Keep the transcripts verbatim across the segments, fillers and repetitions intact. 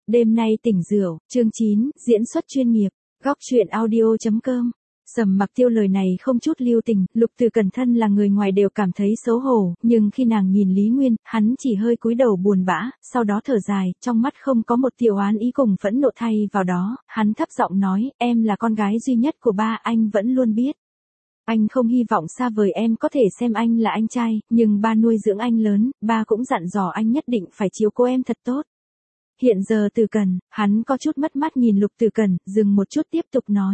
Đêm nay tỉnh rượu, chương chín, diễn xuất chuyên nghiệp, góc truyện audio chấm com. Sầm Mặc Tiêu lời này không chút lưu tình, Lục Từ Cẩn thân là người ngoài đều cảm thấy xấu hổ, nhưng khi nàng nhìn Lý Nguyên, hắn chỉ hơi cúi đầu buồn bã, sau đó thở dài, trong mắt không có một tia oán ý cùng phẫn nộ thay vào đó, hắn thấp giọng nói, em là con gái duy nhất của ba, anh vẫn luôn biết. Anh không hy vọng xa vời em có thể xem anh là anh trai, nhưng ba nuôi dưỡng anh lớn, ba cũng dặn dò anh nhất định phải chiếu cố em thật tốt. Hiện giờ Từ Cẩn, hắn có chút mất mát nhìn Lục Từ Cẩn, dừng một chút tiếp tục nói.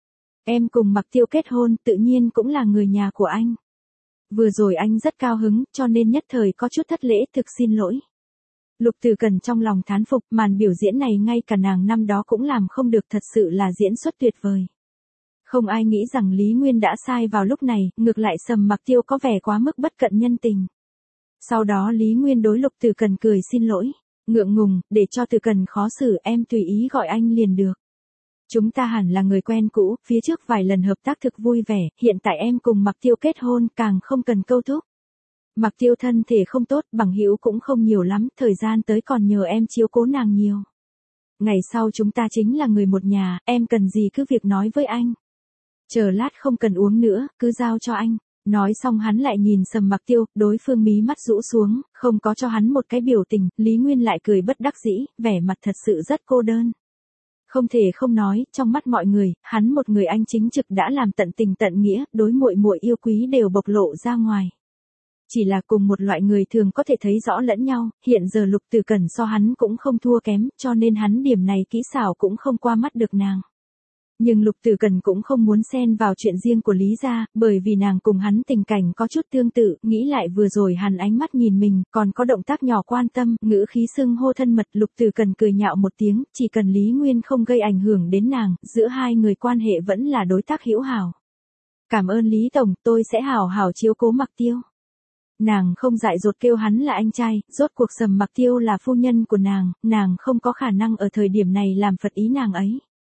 Em cùng Mặc Tiêu kết hôn, tự nhiên cũng là người nhà của anh. Vừa rồi anh rất cao hứng, cho nên nhất thời có chút thất lễ, thực xin lỗi. Lục Từ Cẩn trong lòng thán phục, màn biểu diễn này ngay cả nàng năm đó cũng làm không được, thật sự là diễn xuất tuyệt vời. Không ai nghĩ rằng Lý Nguyên đã sai vào lúc này, ngược lại Sầm Mặc Tiêu có vẻ quá mức bất cận nhân tình. Sau đó Lý Nguyên đối Lục Từ Cẩn cười xin lỗi. Ngượng ngùng, để cho Từ Cẩn khó xử, em tùy ý gọi anh liền được. Chúng ta hẳn là người quen cũ, phía trước vài lần hợp tác thực vui vẻ, hiện tại em cùng Mặc Tiêu kết hôn, càng không cần câu thúc. Mặc Tiêu thân thể không tốt, bằng hữu cũng không nhiều lắm, thời gian tới còn nhờ em chiếu cố nàng nhiều. Ngày sau chúng ta chính là người một nhà, em cần gì cứ việc nói với anh. Chờ lát không cần uống nữa, cứ giao cho anh. Nói xong hắn lại nhìn Sầm Mặc Tiêu, đối phương mí mắt rũ xuống, không có cho hắn một cái biểu tình, Lý Nguyên lại cười bất đắc dĩ, vẻ mặt thật sự rất cô đơn. Không thể không nói, trong mắt mọi người, hắn một người anh chính trực đã làm tận tình tận nghĩa, đối muội muội yêu quý đều bộc lộ ra ngoài. Chỉ là cùng một loại người thường có thể thấy rõ lẫn nhau, hiện giờ Lục Từ Cẩn so hắn cũng không thua kém, cho nên hắn điểm này kỹ xảo cũng không qua mắt được nàng. Nhưng Lục Từ Cẩn cũng không muốn xen vào chuyện riêng của Lý gia, bởi vì nàng cùng hắn tình cảnh có chút tương tự, nghĩ lại vừa rồi hắn ánh mắt nhìn mình, còn có động tác nhỏ quan tâm, ngữ khí xưng hô thân mật, Lục Từ Cẩn cười nhạo một tiếng, chỉ cần Lý Nguyên không gây ảnh hưởng đến nàng, giữa hai người quan hệ vẫn là đối tác hữu hảo. Cảm ơn Lý Tổng, tôi sẽ hảo hảo chiếu cố Mặc Tiêu. Nàng không dại dột kêu hắn là anh trai, rốt cuộc Sầm Mặc Tiêu là phu nhân của nàng, nàng không có khả năng ở thời điểm này làm phật ý nàng ấy.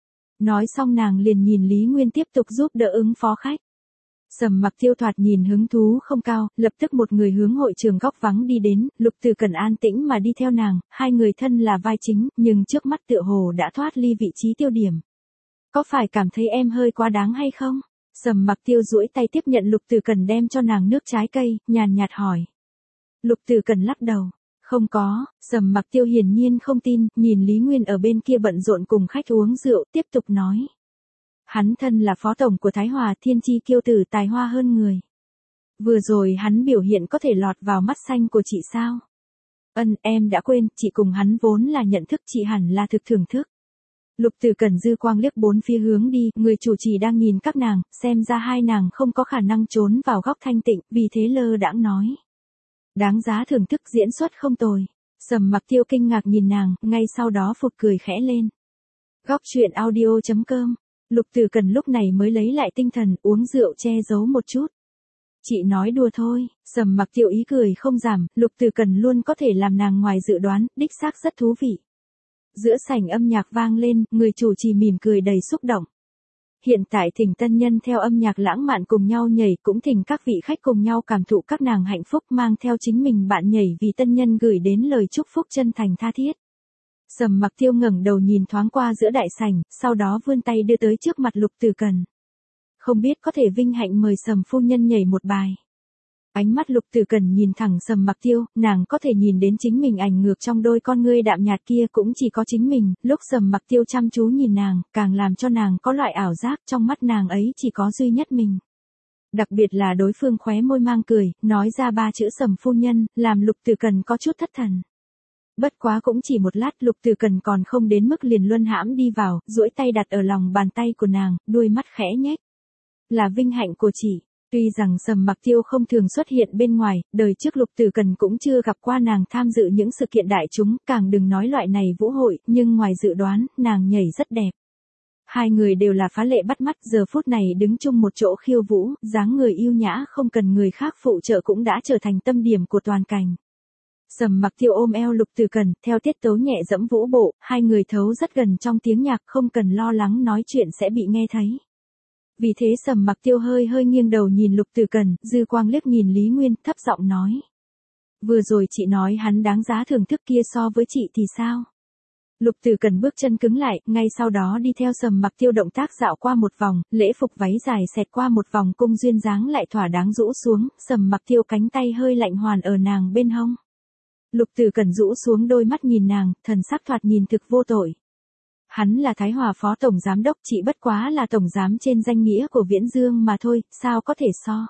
Nói xong nàng liền nhìn Lý Nguyên tiếp tục giúp đỡ ứng phó khách. Sầm Mặc Tiêu thoạt nhìn hứng thú không cao, lập tức một người hướng hội trường góc vắng đi đến, Lục Từ Cẩn an tĩnh mà đi theo nàng, hai người thân là vai chính, nhưng trước mắt tựa hồ đã thoát ly vị trí tiêu điểm. Có phải cảm thấy em hơi quá đáng hay không? Sầm Mặc Tiêu duỗi tay tiếp nhận Lục Từ Cẩn đem cho nàng nước trái cây, nhàn nhạt hỏi. Lục Từ Cẩn lắc đầu. Không có, Sầm Mặc Tiêu hiển nhiên không tin, nhìn Lý Nguyên ở bên kia bận rộn cùng khách uống rượu, tiếp tục nói. Hắn thân là phó tổng của Thái Hòa, thiên chi kiêu tử, tài hoa hơn người. Vừa rồi hắn biểu hiện có thể lọt vào mắt xanh của chị sao? Ân, em đã quên, chị cùng hắn vốn là nhận thức, chị hẳn là thực thưởng thức. Lục Từ Cẩn dư quang liếc bốn phía hướng đi, người chủ trì đang nhìn các nàng, xem ra hai nàng không có khả năng trốn vào góc thanh tịnh, vì thế lơ đãng nói. Đáng giá thưởng thức, diễn xuất không tồi. Sầm Mặc Tiêu kinh ngạc nhìn nàng, ngay sau đó phụt cười khẽ lên. Góc truyện audio chấm com. Lục Từ Cẩn lúc này mới lấy lại tinh thần, uống rượu che giấu một chút. Chị nói đùa thôi. Sầm Mặc Tiêu ý cười không giảm, Lục Từ Cẩn luôn có thể làm nàng ngoài dự đoán, đích xác rất thú vị. Giữa sảnh âm nhạc vang lên, người chủ trì mỉm cười đầy xúc động. Hiện tại thỉnh tân nhân theo âm nhạc lãng mạn cùng nhau nhảy, cũng thỉnh các vị khách cùng nhau cảm thụ các nàng hạnh phúc, mang theo chính mình bạn nhảy vì tân nhân gửi đến lời chúc phúc chân thành tha thiết. Sầm Mặc Tiêu ngẩng đầu nhìn thoáng qua giữa đại sảnh, sau đó vươn tay đưa tới trước mặt Lục Từ Cẩn. Không biết có thể vinh hạnh mời Sầm phu nhân nhảy một bài. Ánh mắt Lục Từ Cẩn nhìn thẳng Sầm Mặc Tiêu, nàng có thể nhìn đến chính mình ảnh ngược trong đôi con ngươi đạm nhạt kia, cũng chỉ có chính mình, lúc Sầm Mặc Tiêu chăm chú nhìn nàng, càng làm cho nàng có loại ảo giác, trong mắt nàng ấy chỉ có duy nhất mình. Đặc biệt là đối phương khóe môi mang cười, nói ra ba chữ Sầm phu nhân, làm Lục Từ Cẩn có chút thất thần. Bất quá cũng chỉ một lát, Lục Từ Cẩn còn không đến mức liền luân hãm đi vào, duỗi tay đặt ở lòng bàn tay của nàng, đuôi mắt khẽ nhếch. Là vinh hạnh của chị. Tuy rằng Sầm Mặc Tiêu không thường xuất hiện bên ngoài, đời trước Lục Từ Cẩn cũng chưa gặp qua nàng tham dự những sự kiện đại chúng, càng đừng nói loại này vũ hội, nhưng ngoài dự đoán, nàng nhảy rất đẹp. Hai người đều là phá lệ bắt mắt, giờ phút này đứng chung một chỗ khiêu vũ, dáng người yêu nhã không cần người khác phụ trợ cũng đã trở thành tâm điểm của toàn cảnh. Sầm Mặc Tiêu ôm eo Lục Từ Cẩn, theo tiết tấu nhẹ dẫm vũ bộ, hai người thấu rất gần trong tiếng nhạc, không cần lo lắng nói chuyện sẽ bị nghe thấy. Vì thế Sầm Mặc Tiêu hơi hơi nghiêng đầu nhìn Lục Từ Cẩn, dư quang liếc nhìn Lý Nguyên, thấp giọng nói. Vừa rồi chị nói hắn đáng giá thưởng thức kia so với chị thì sao? Lục Tử Cần bước chân cứng lại, ngay sau đó đi theo Sầm Mặc Tiêu động tác dạo qua một vòng, lễ phục váy dài xẹt qua một vòng cung duyên dáng lại thỏa đáng rũ xuống, Sầm Mặc Tiêu cánh tay hơi lạnh hoàn ở nàng bên hông. Lục Tử Cần rũ xuống đôi mắt nhìn nàng, thần sắc thoạt nhìn thực vô tội. Hắn là Thái Hòa phó tổng giám đốc, chị bất quá là tổng giám trên danh nghĩa của Viễn Dương mà thôi, sao có thể so.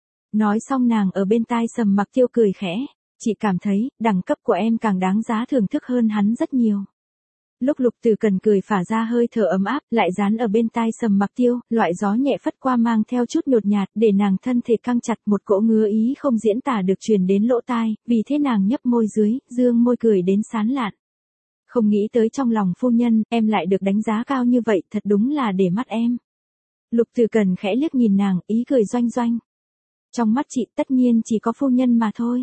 Nói xong nàng ở bên tai Sầm Mặc Tiêu cười khẽ, chị cảm thấy, đẳng cấp của em càng đáng giá thưởng thức hơn hắn rất nhiều. Lúc Lục Tử Cần cười phả ra hơi thở ấm áp, lại dán ở bên tai Sầm Mặc Tiêu, loại gió nhẹ phất qua mang theo chút nhột nhạt, để nàng thân thể căng chặt, một cỗ ngứa ý không diễn tả được truyền đến lỗ tai, vì thế nàng nhấp môi dưới, dương môi cười đến sán lạn. Không nghĩ tới trong lòng phu nhân, em lại được đánh giá cao như vậy, thật đúng là để mắt em. Lục Tử Cần khẽ liếc nhìn nàng, ý cười doanh doanh. Trong mắt chị tất nhiên chỉ có phu nhân mà thôi.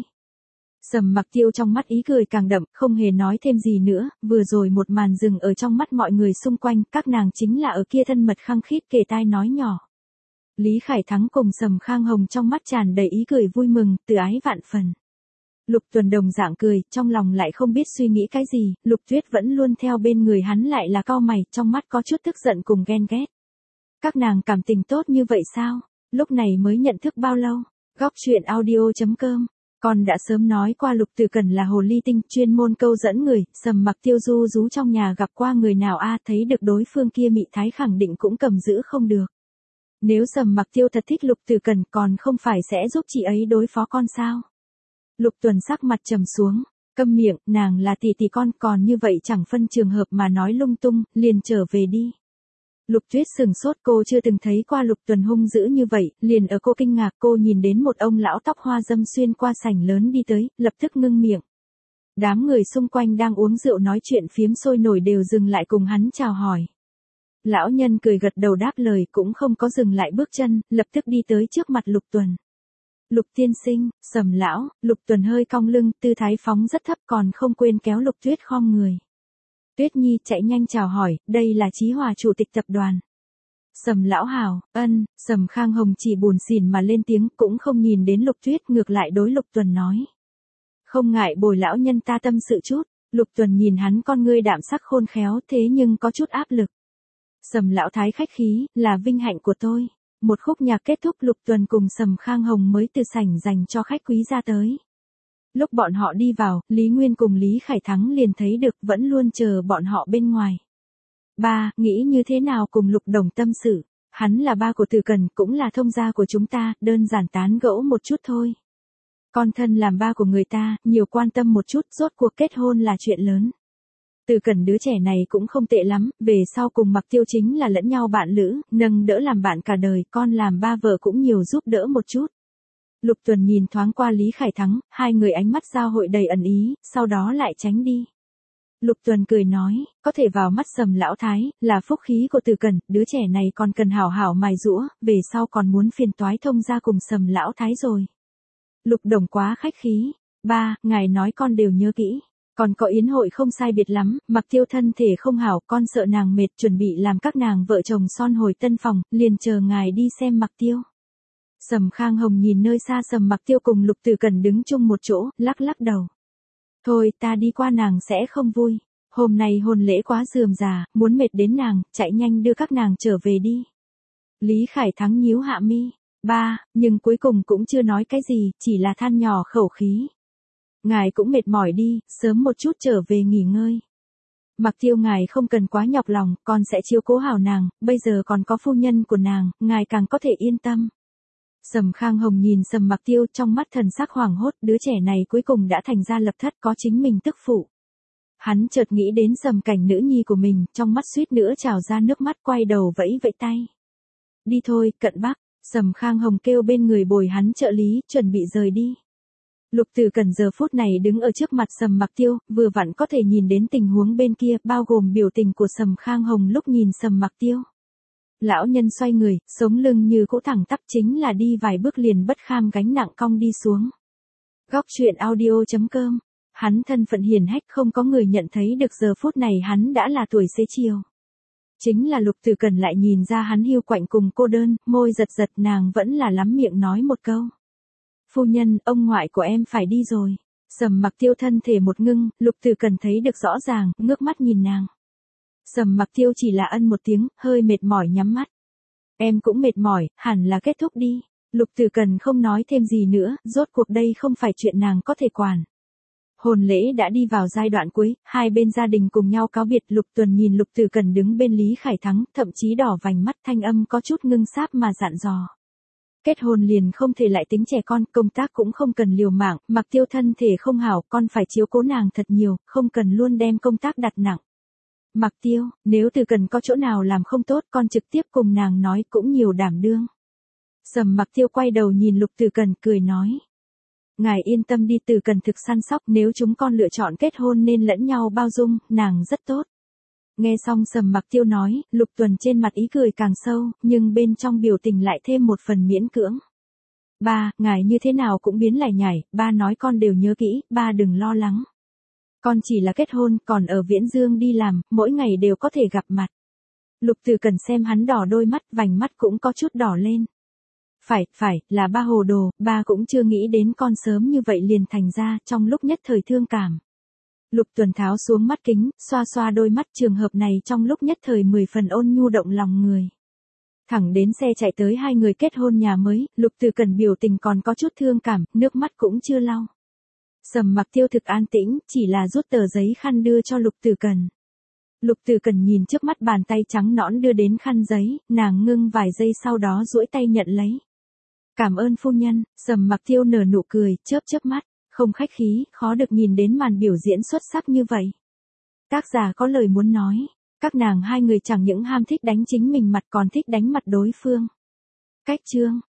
Sầm Mặc Tiêu trong mắt ý cười càng đậm, không hề nói thêm gì nữa, vừa rồi một màn dừng ở trong mắt mọi người xung quanh, các nàng chính là ở kia thân mật khăng khít kề tai nói nhỏ. Lý Khải Thắng cùng Sầm Khang Hồng trong mắt tràn đầy ý cười vui mừng, từ ái vạn phần. Lục Tuần đồng dạng cười, trong lòng lại không biết suy nghĩ cái gì, Lục Tuyết vẫn luôn theo bên người hắn lại là cau mày, trong mắt có chút tức giận cùng ghen ghét. Các nàng cảm tình tốt như vậy sao? Lúc này mới nhận thức bao lâu? Góc truyện audio chấm com. Con đã sớm nói qua Lục Tử Cần là hồ ly tinh, chuyên môn câu dẫn người, Sầm Mặc Tiêu du rú trong nhà gặp qua người nào a, thấy được đối phương kia mị thái khẳng định cũng cầm giữ không được. Nếu Sầm Mặc Tiêu thật thích Lục Tử Cần còn không phải sẽ giúp chị ấy đối phó con sao? Lục Tuần sắc mặt trầm xuống, câm miệng, nàng là tỷ tỷ con, còn như vậy chẳng phân trường hợp mà nói lung tung, liền trở về đi. Lục Tuyết sừng sốt, cô chưa từng thấy qua Lục Tuần hung dữ như vậy, liền ở cô kinh ngạc cô nhìn đến một ông lão tóc hoa dâm xuyên qua sảnh lớn đi tới, lập tức ngưng miệng. Đám người xung quanh đang uống rượu nói chuyện phiếm sôi nổi đều dừng lại cùng hắn chào hỏi. Lão nhân cười gật đầu đáp lời cũng không có dừng lại bước chân, lập tức đi tới trước mặt Lục Tuần. Lục tiên sinh, Sầm lão, Lục Tuần hơi cong lưng, tư thái phóng rất thấp còn không quên kéo Lục Tuyết khom người. Tuyết Nhi chạy nhanh chào hỏi, đây là Chí Hòa chủ tịch tập đoàn. Sầm lão hảo, ân, Sầm Khang Hồng chỉ buồn xỉn mà lên tiếng, cũng không nhìn đến Lục Tuyết, ngược lại đối Lục Tuần nói. Không ngại bồi lão nhân ta tâm sự chút. Lục Tuần nhìn hắn con ngươi đạm sắc khôn khéo thế nhưng có chút áp lực. Sầm lão thái khách khí, là vinh hạnh của tôi. Một khúc nhạc kết thúc, Lục Tuần cùng Sầm Khang Hồng mới từ sảnh dành cho khách quý ra tới. Lúc bọn họ đi vào, Lý Nguyên cùng Lý Khải Thắng liền thấy được, vẫn luôn chờ bọn họ bên ngoài. Ba, nghĩ như thế nào cùng Lục Đồng tâm sự? Hắn là ba của Tử Cần, cũng là thông gia của chúng ta, đơn giản tán gẫu một chút thôi. Con thân làm ba của người ta, nhiều quan tâm một chút, rốt cuộc kết hôn là chuyện lớn. Tử Cần đứa trẻ này cũng không tệ lắm, về sau cùng Mặc Tiêu chính là lẫn nhau bạn lữ, nâng đỡ làm bạn cả đời, con làm ba vợ cũng nhiều giúp đỡ một chút. Lục Tuần nhìn thoáng qua Lý Khải Thắng, hai người ánh mắt giao hội đầy ẩn ý, sau đó lại tránh đi. Lục Tuần cười nói, có thể vào mắt Sầm lão thái, là phúc khí của Tử Cần, đứa trẻ này còn cần hảo hảo mài giũa, về sau còn muốn phiền toái thông gia cùng Sầm lão thái rồi. Lục Đồng quá khách khí. Ba, ngài nói con đều nhớ kỹ. Còn có yến hội không sai biệt lắm, Mặc Tiêu thân thể không hảo, con sợ nàng mệt, chuẩn bị làm các nàng vợ chồng son hồi tân phòng, liền chờ ngài đi xem Mặc Tiêu. Sầm Khang Hồng nhìn nơi xa Sầm Mặc Tiêu cùng Lục Tử Cần đứng chung một chỗ, lắc lắc đầu. Thôi, ta đi qua nàng sẽ không vui. Hôm nay hôn lễ quá rườm rà, muốn mệt đến nàng, chạy nhanh đưa các nàng trở về đi. Lý Khải Thắng nhíu hạ mi. Ba, nhưng cuối cùng cũng chưa nói cái gì, chỉ là than nhỏ khẩu khí. Ngài cũng mệt mỏi đi, sớm một chút trở về nghỉ ngơi. Mặc Tiêu ngài không cần quá nhọc lòng, con sẽ chiếu cố hảo nàng, bây giờ còn có phu nhân của nàng, ngài càng có thể yên tâm. Sầm Khang Hồng nhìn Sầm Mặc Tiêu trong mắt thần sắc hoảng hốt, đứa trẻ này cuối cùng đã thành ra lập thất có chính mình tức phụ. Hắn chợt nghĩ đến Sầm Cảnh nữ nhi của mình, trong mắt suýt nữa trào ra nước mắt, quay đầu vẫy vẫy tay. Đi thôi, Cận Bắc, Sầm Khang Hồng kêu bên người bồi hắn trợ lý, chuẩn bị rời đi. Lục Tử Cần giờ phút này đứng ở trước mặt Sầm Mặc Tiêu, vừa vặn có thể nhìn đến tình huống bên kia, bao gồm biểu tình của Sầm Khang Hồng lúc nhìn Sầm Mặc Tiêu. Lão nhân xoay người, sống lưng như cỗ thẳng tắp, chính là đi vài bước liền bất kham gánh nặng cong đi xuống. Góc truyện audio chấm com. Hắn thân phận hiền hách, không có người nhận thấy được giờ phút này hắn đã là tuổi xế chiều. Chính là Lục Tử Cần lại nhìn ra hắn hiu quạnh cùng cô đơn, môi giật giật, nàng vẫn là lắm miệng nói một câu. Phu nhân, ông ngoại của em phải đi rồi. Sầm Mặc Tiêu thân thể một ngưng, Lục Từ Cần thấy được rõ ràng, ngước mắt nhìn nàng. Sầm Mặc Tiêu chỉ là ân một tiếng, hơi mệt mỏi nhắm mắt. Em cũng mệt mỏi, hẳn là kết thúc đi. Lục Từ Cần không nói thêm gì nữa, rốt cuộc đây không phải chuyện nàng có thể quản. Hôn lễ đã đi vào giai đoạn cuối, hai bên gia đình cùng nhau cáo biệt. Lục Tuần nhìn Lục Từ Cần đứng bên Lý Khải Thắng, thậm chí đỏ vành mắt, thanh âm có chút ngưng sáp mà dặn dò. Kết hôn liền không thể lại tính trẻ con, công tác cũng không cần liều mạng, Mặc Tiêu thân thể không hảo, con phải chiếu cố nàng thật nhiều, không cần luôn đem công tác đặt nặng. Mặc Tiêu, nếu Từ Cần có chỗ nào làm không tốt, con trực tiếp cùng nàng nói, cũng nhiều đảm đương. Sầm Mặc Tiêu quay đầu nhìn Lục Từ Cần, cười nói. Ngài yên tâm đi, Từ Cần thực săn sóc, nếu chúng con lựa chọn kết hôn nên lẫn nhau bao dung, nàng rất tốt. Nghe xong Sầm Mặc Tiêu nói, Lục Tuần trên mặt ý cười càng sâu, nhưng bên trong biểu tình lại thêm một phần miễn cưỡng. Ba, ngài như thế nào cũng biến lại nhảy, ba nói con đều nhớ kỹ, ba đừng lo lắng. Con chỉ là kết hôn, còn ở Viễn Dương đi làm, mỗi ngày đều có thể gặp mặt. Lục Từ Cần xem hắn đỏ đôi mắt, vành mắt cũng có chút đỏ lên. Phải, phải, là ba hồ đồ, ba cũng chưa nghĩ đến con sớm như vậy liền thành ra, trong lúc nhất thời thương cảm. Lục Tuần tháo xuống mắt kính, xoa xoa đôi mắt, trường hợp này trong lúc nhất thời mười phần ôn nhu động lòng người. Thẳng đến xe chạy tới hai người kết hôn nhà mới, Lục Từ Cần biểu tình còn có chút thương cảm, nước mắt cũng chưa lau. Sầm Mặc Tiêu thực an tĩnh, chỉ là rút tờ giấy khăn đưa cho Lục Từ Cần. Lục Từ Cần nhìn trước mắt bàn tay trắng nõn đưa đến khăn giấy, nàng ngưng vài giây sau đó duỗi tay nhận lấy. Cảm ơn phu nhân. Sầm Mặc Tiêu nở nụ cười, chớp chớp mắt, không khách khí, khó được nhìn đến màn biểu diễn xuất sắc như vậy. Tác giả có lời muốn nói, các nàng hai người chẳng những ham thích đánh chính mình mặt còn thích đánh mặt đối phương. Cách chương